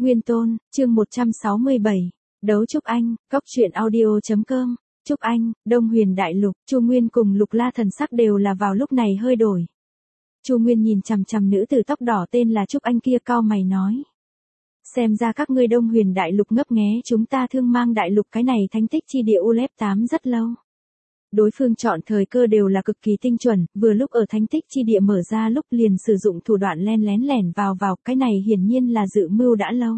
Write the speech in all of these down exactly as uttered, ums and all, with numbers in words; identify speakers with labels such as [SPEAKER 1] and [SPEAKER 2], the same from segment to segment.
[SPEAKER 1] Nguyên Tôn, chương một trăm sáu mươi bảy. Đấu Trúc Anh, Cóc truyện audio.com. Trúc Anh, Đông Huyền Đại Lục, Chu Nguyên cùng Lục La thần sắc đều là vào lúc này hơi đổi. Chu Nguyên nhìn chằm chằm nữ tử tóc đỏ tên là Trúc Anh kia, cau mày nói: xem ra các ngươi Đông Huyền Đại Lục ngấp nghé chúng ta Thương Mang Đại Lục cái này thánh tích chi địa U L E P tám rất lâu. Đối phương chọn thời cơ đều là cực kỳ tinh chuẩn, vừa lúc ở thánh tích chi địa mở ra lúc liền sử dụng thủ đoạn len lén lẻn vào vào, cái này hiển nhiên là dự mưu đã lâu.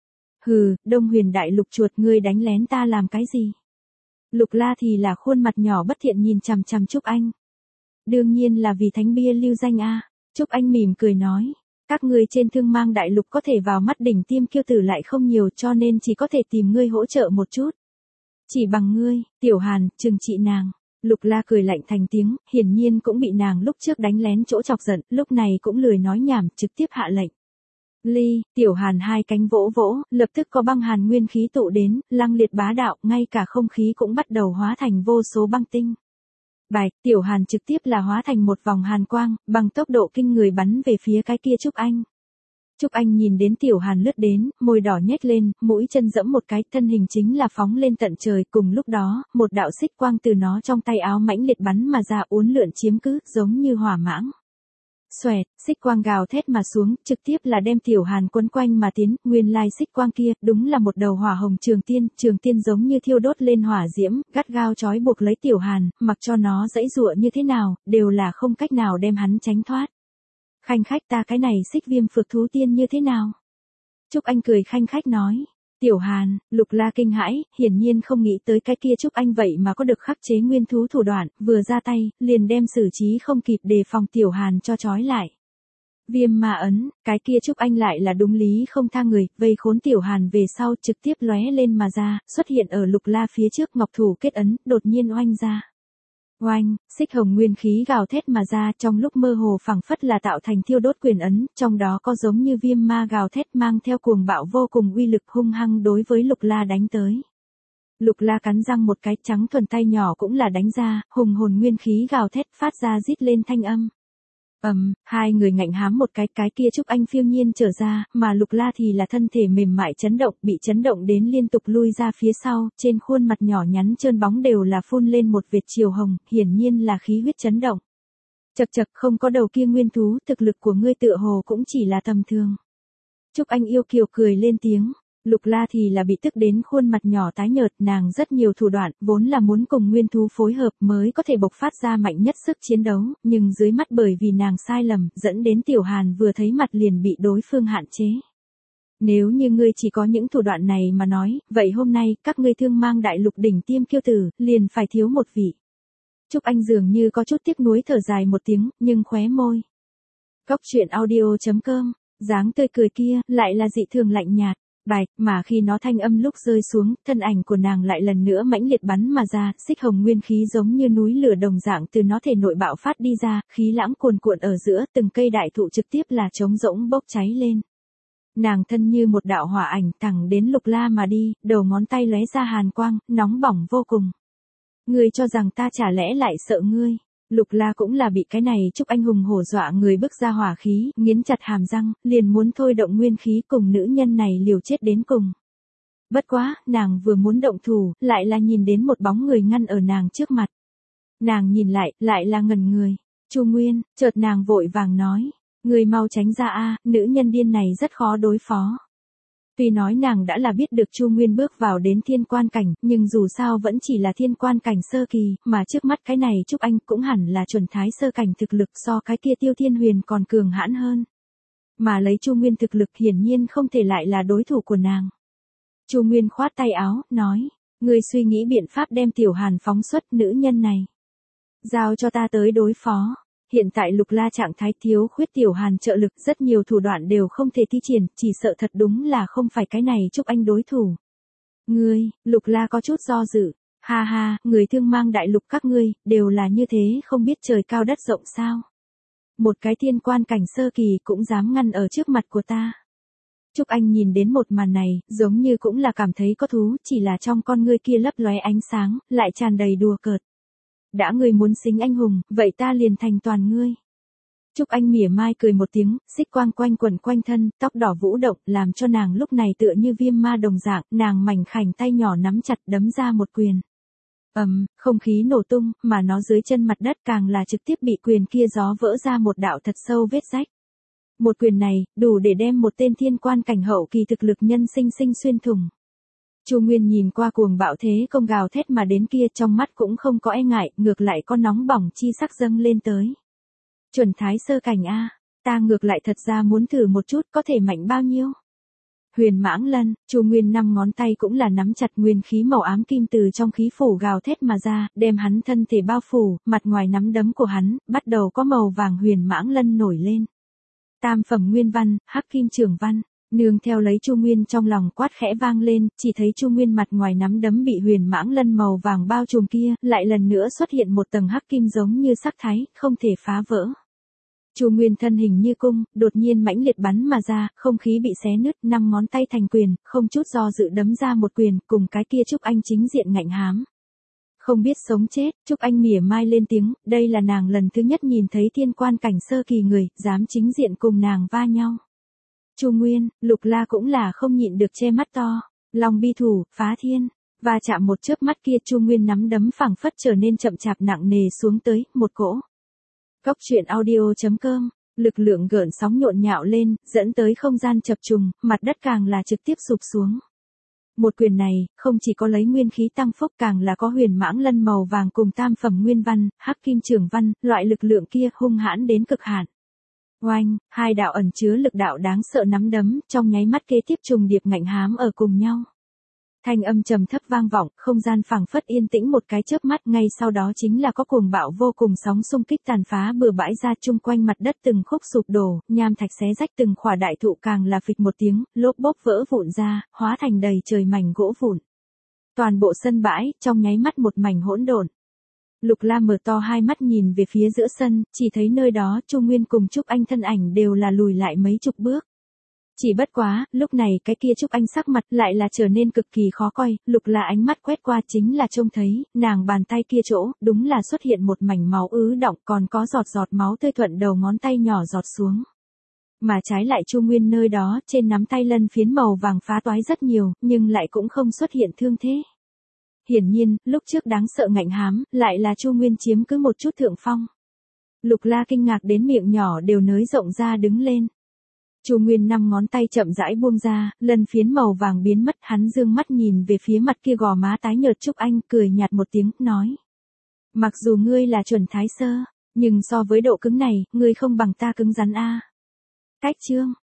[SPEAKER 1] Hừ, Đông Huyền Đại Lục chuột, ngươi đánh lén ta làm cái gì? Lục La thì là khuôn mặt nhỏ bất thiện nhìn chằm chằm Trúc Anh. Đương nhiên là vì thánh bia lưu danh a. Trúc Anh mỉm cười nói: các ngươi trên Thương Mang Đại Lục có thể vào mắt đỉnh tiêm kiêu tử lại không nhiều, cho nên chỉ có thể tìm ngươi hỗ trợ một chút. Chỉ bằng ngươi, Tiểu Hàn, trừng trị nàng. Lục La cười lạnh thành tiếng, hiển nhiên cũng bị nàng lúc trước đánh lén chỗ chọc giận, lúc này cũng lười nói nhảm, trực tiếp hạ lệnh. Ly, Tiểu Hàn hai cánh vỗ vỗ, lập tức có băng hàn nguyên khí tụ đến, lăng liệt bá đạo, ngay cả không khí cũng bắt đầu hóa thành vô số băng tinh. Bạch, Tiểu Hàn trực tiếp là hóa thành một vòng hàn quang, bằng tốc độ kinh người bắn về phía cái kia Trúc Anh. Trúc Anh nhìn đến Tiểu Hàn lướt đến, môi đỏ nhếch lên, mũi chân giẫm một cái, thân hình chính là phóng lên tận trời, cùng lúc đó, một đạo xích quang từ nó trong tay áo mãnh liệt bắn mà ra, uốn lượn chiếm cứ, giống như hỏa mãng. Xoẹt, xích quang gào thét mà xuống, trực tiếp là đem Tiểu Hàn quấn quanh mà tiến, nguyên lai xích quang kia, đúng là một đầu hỏa hồng trường tiên, trường tiên giống như thiêu đốt lên hỏa diễm, gắt gao trói buộc lấy Tiểu Hàn, mặc cho nó giãy giụa như thế nào, đều là không cách nào đem hắn tránh thoát. Khanh khách, ta cái này xích viêm phược thú tiên như thế nào? Trúc Anh cười khanh khách nói. Tiểu Hàn, Lục La kinh hãi, hiển nhiên không nghĩ tới cái kia Trúc Anh vậy mà có được khắc chế nguyên thú thủ đoạn, vừa ra tay, liền đem xử trí không kịp đề phòng Tiểu Hàn cho trói lại. Viêm ma ấn, cái kia Trúc Anh lại là đúng lý không tha người, vây khốn Tiểu Hàn về sau trực tiếp lóe lên mà ra, xuất hiện ở Lục La phía trước, ngọc thủ kết ấn, đột nhiên oanh ra. Oanh, xích hồng nguyên khí gào thét mà ra, trong lúc mơ hồ phảng phất là tạo thành thiêu đốt quyền ấn, trong đó có giống như viêm ma gào thét mang theo cuồng bạo vô cùng uy lực hung hăng đối với Lục La đánh tới. Lục La cắn răng một cái, trắng thuần tay nhỏ cũng là đánh ra, hùng hồn nguyên khí gào thét phát ra rít lên thanh âm. Ầm, um, hai người ngạnh hám một cái, cái kia Trúc Anh phiêu nhiên trở ra, mà Lục La thì là thân thể mềm mại chấn động, bị chấn động đến liên tục lui ra phía sau, trên khuôn mặt nhỏ nhắn trơn bóng đều là phun lên một vệt chiều hồng, hiển nhiên là khí huyết chấn động. Chậc chậc, không có đầu kia nguyên thú, thực lực của ngươi tựa hồ cũng chỉ là tầm thường. Trúc Anh yêu kiều cười lên tiếng. Lục La thì là bị tức đến khuôn mặt nhỏ tái nhợt, nàng rất nhiều thủ đoạn, vốn là muốn cùng nguyên thú phối hợp mới có thể bộc phát ra mạnh nhất sức chiến đấu, nhưng dưới mắt bởi vì nàng sai lầm, dẫn đến Tiểu Hàn vừa thấy mặt liền bị đối phương hạn chế. Nếu như ngươi chỉ có những thủ đoạn này mà nói, vậy hôm nay, các ngươi Thương Mang Đại Lục đỉnh tiêm kiêu tử, liền phải thiếu một vị. Trúc Anh dường như có chút tiếc nuối thở dài một tiếng, nhưng khóe môi. Cóc truyện audio.com, dáng tươi cười kia, lại là dị thường lạnh nhạt. Bạch, mà khi nó thanh âm lúc rơi xuống, thân ảnh của nàng lại lần nữa mãnh liệt bắn mà ra, xích hồng nguyên khí giống như núi lửa đồng dạng từ nó thể nội bạo phát đi ra, khí lãng cuồn cuộn ở giữa, từng cây đại thụ trực tiếp là trống rỗng bốc cháy lên. Nàng thân như một đạo hỏa ảnh thẳng đến Lục La mà đi, đầu ngón tay lóe ra hàn quang, nóng bỏng vô cùng. Ngươi cho rằng ta chả lẽ lại sợ ngươi? Lục La cũng là bị cái này Trúc Anh hùng hổ dọa người bức ra hỏa khí, nghiến chặt hàm răng, liền muốn thôi động nguyên khí cùng nữ nhân này liều chết đến cùng. Bất quá, nàng vừa muốn động thủ, lại là nhìn đến một bóng người ngăn ở nàng trước mặt. Nàng nhìn lại, lại là ngẩn người. Chu Nguyên, chợt nàng vội vàng nói, người mau tránh ra a, nữ nhân điên này rất khó đối phó. Tuy nói nàng đã là biết được Chu Nguyên bước vào đến thiên quan cảnh, nhưng dù sao vẫn chỉ là thiên quan cảnh sơ kỳ, mà trước mắt cái này Trúc Anh cũng hẳn là chuẩn thái sơ cảnh thực lực so cái kia Tiêu Thiên Huyền còn cường hãn hơn. Mà lấy Chu Nguyên thực lực hiển nhiên không thể lại là đối thủ của nàng. Chu Nguyên khoát tay áo, nói, ngươi suy nghĩ biện pháp đem Tiểu Hàn phóng xuất, nữ nhân này. Giao cho ta tới đối phó. Hiện tại Lục La trạng thái thiếu khuyết Tiểu Hàn trợ lực, rất nhiều thủ đoạn đều không thể thi triển, chỉ sợ thật đúng là không phải cái này Trúc Anh đối thủ. Ngươi, Lục La có chút do dự, ha ha, người Thương Mang Đại Lục các ngươi, đều là như thế không biết trời cao đất rộng sao. Một cái thiên quan cảnh sơ kỳ cũng dám ngăn ở trước mặt của ta. Trúc Anh nhìn đến một màn này, giống như cũng là cảm thấy có thú, chỉ là trong con ngươi kia lấp lóe ánh sáng, lại tràn đầy đùa cợt. Đã ngươi muốn xính anh hùng, vậy ta liền thành toàn ngươi. Trúc Anh mỉa mai cười một tiếng, xích quang quanh quần quanh thân, tóc đỏ vũ động, làm cho nàng lúc này tựa như viêm ma đồng dạng, nàng mảnh khảnh tay nhỏ nắm chặt đấm ra một quyền. Ầm, um, không khí nổ tung, mà nó dưới chân mặt đất càng là trực tiếp bị quyền kia gió vỡ ra một đạo thật sâu vết rách. Một quyền này, đủ để đem một tên thiên quan cảnh hậu kỳ thực lực nhân sinh sinh xuyên thủng. Chu Nguyên nhìn qua cuồng bạo thế công gào thét mà đến kia, trong mắt cũng không có e ngại, ngược lại có nóng bỏng chi sắc dâng lên tới. Chuẩn thái sơ cảnh a, ta ngược lại thật ra muốn thử một chút có thể mạnh bao nhiêu. Huyền Mãng Lân, Chu Nguyên năm ngón tay cũng là nắm chặt nguyên khí màu ám kim từ trong khí phủ gào thét mà ra, đem hắn thân thể bao phủ, mặt ngoài nắm đấm của hắn, bắt đầu có màu vàng Huyền Mãng Lân nổi lên. Tam phẩm nguyên văn, hắc kim trường văn, nương theo lấy Chu Nguyên trong lòng quát khẽ vang lên, chỉ thấy Chu Nguyên mặt ngoài nắm đấm bị Huyền Mãng Lân màu vàng bao trùm kia, lại lần nữa xuất hiện một tầng hắc kim giống như sắc thái, không thể phá vỡ. Chu Nguyên thân hình như cung, đột nhiên mãnh liệt bắn mà ra, không khí bị xé nứt, năm ngón tay thành quyền, không chút do dự đấm ra một quyền, cùng cái kia Trúc Anh chính diện ngạnh hám. Không biết sống chết, Trúc Anh mỉa mai lên tiếng, đây là nàng lần thứ nhất nhìn thấy thiên quan cảnh sơ kỳ người, dám chính diện cùng nàng va nhau. Chu Nguyên, Lục La cũng là không nhịn được che mắt to, lòng bi thủ, phá thiên, va chạm một chớp mắt kia Chu Nguyên nắm đấm phẳng phất trở nên chậm chạp nặng nề xuống tới, một cỗ. Góc truyện audio chấm com, lực lượng gợn sóng nhộn nhạo lên, dẫn tới không gian chập trùng, mặt đất càng là trực tiếp sụp xuống. Một quyền này, không chỉ có lấy nguyên khí tăng phúc càng là có Huyền Mãng Lân màu vàng cùng tam phẩm nguyên văn, hắc kim trường văn, loại lực lượng kia hung hãn đến cực hạn. Oanh, hai đạo ẩn chứa lực đạo đáng sợ nắm đấm, trong nháy mắt kế tiếp trùng điệp ngạnh hám ở cùng nhau. Thanh âm trầm thấp vang vọng, không gian phảng phất yên tĩnh một cái chớp mắt, ngay sau đó chính là có cuồng bạo vô cùng sóng xung kích tàn phá bừa bãi ra chung quanh mặt đất, từng khúc sụp đổ, nham thạch xé rách, từng khỏa đại thụ càng là phịch một tiếng, lốp bốp vỡ vụn ra, hóa thành đầy trời mảnh gỗ vụn. Toàn bộ sân bãi, trong nháy mắt một mảnh hỗn độn. Lục La mở to hai mắt nhìn về phía giữa sân, chỉ thấy nơi đó Chu Nguyên cùng Trúc Anh thân ảnh đều là lùi lại mấy chục bước. Chỉ bất quá, lúc này cái kia Trúc Anh sắc mặt lại là trở nên cực kỳ khó coi, Lục La ánh mắt quét qua chính là trông thấy, nàng bàn tay kia chỗ, đúng là xuất hiện một mảnh máu ứ đọng, còn có giọt giọt máu tươi thuận đầu ngón tay nhỏ giọt xuống. Mà trái lại Chu Nguyên nơi đó, trên nắm tay lân phiến màu vàng phá toái rất nhiều, nhưng lại cũng không xuất hiện thương thế. Hiển nhiên, lúc trước đáng sợ ngạnh hám, lại là Chu Nguyên chiếm cứ một chút thượng phong. Lục La kinh ngạc đến miệng nhỏ đều nới rộng ra đứng lên. Chu Nguyên năm ngón tay chậm rãi buông ra, lân phiến màu vàng biến mất, hắn dương mắt nhìn về phía mặt kia gò má tái nhợt Trúc Anh, cười nhạt một tiếng, nói. Mặc dù ngươi là chuẩn thái sơ, nhưng so với độ cứng này, ngươi không bằng ta cứng rắn a. Cách chương,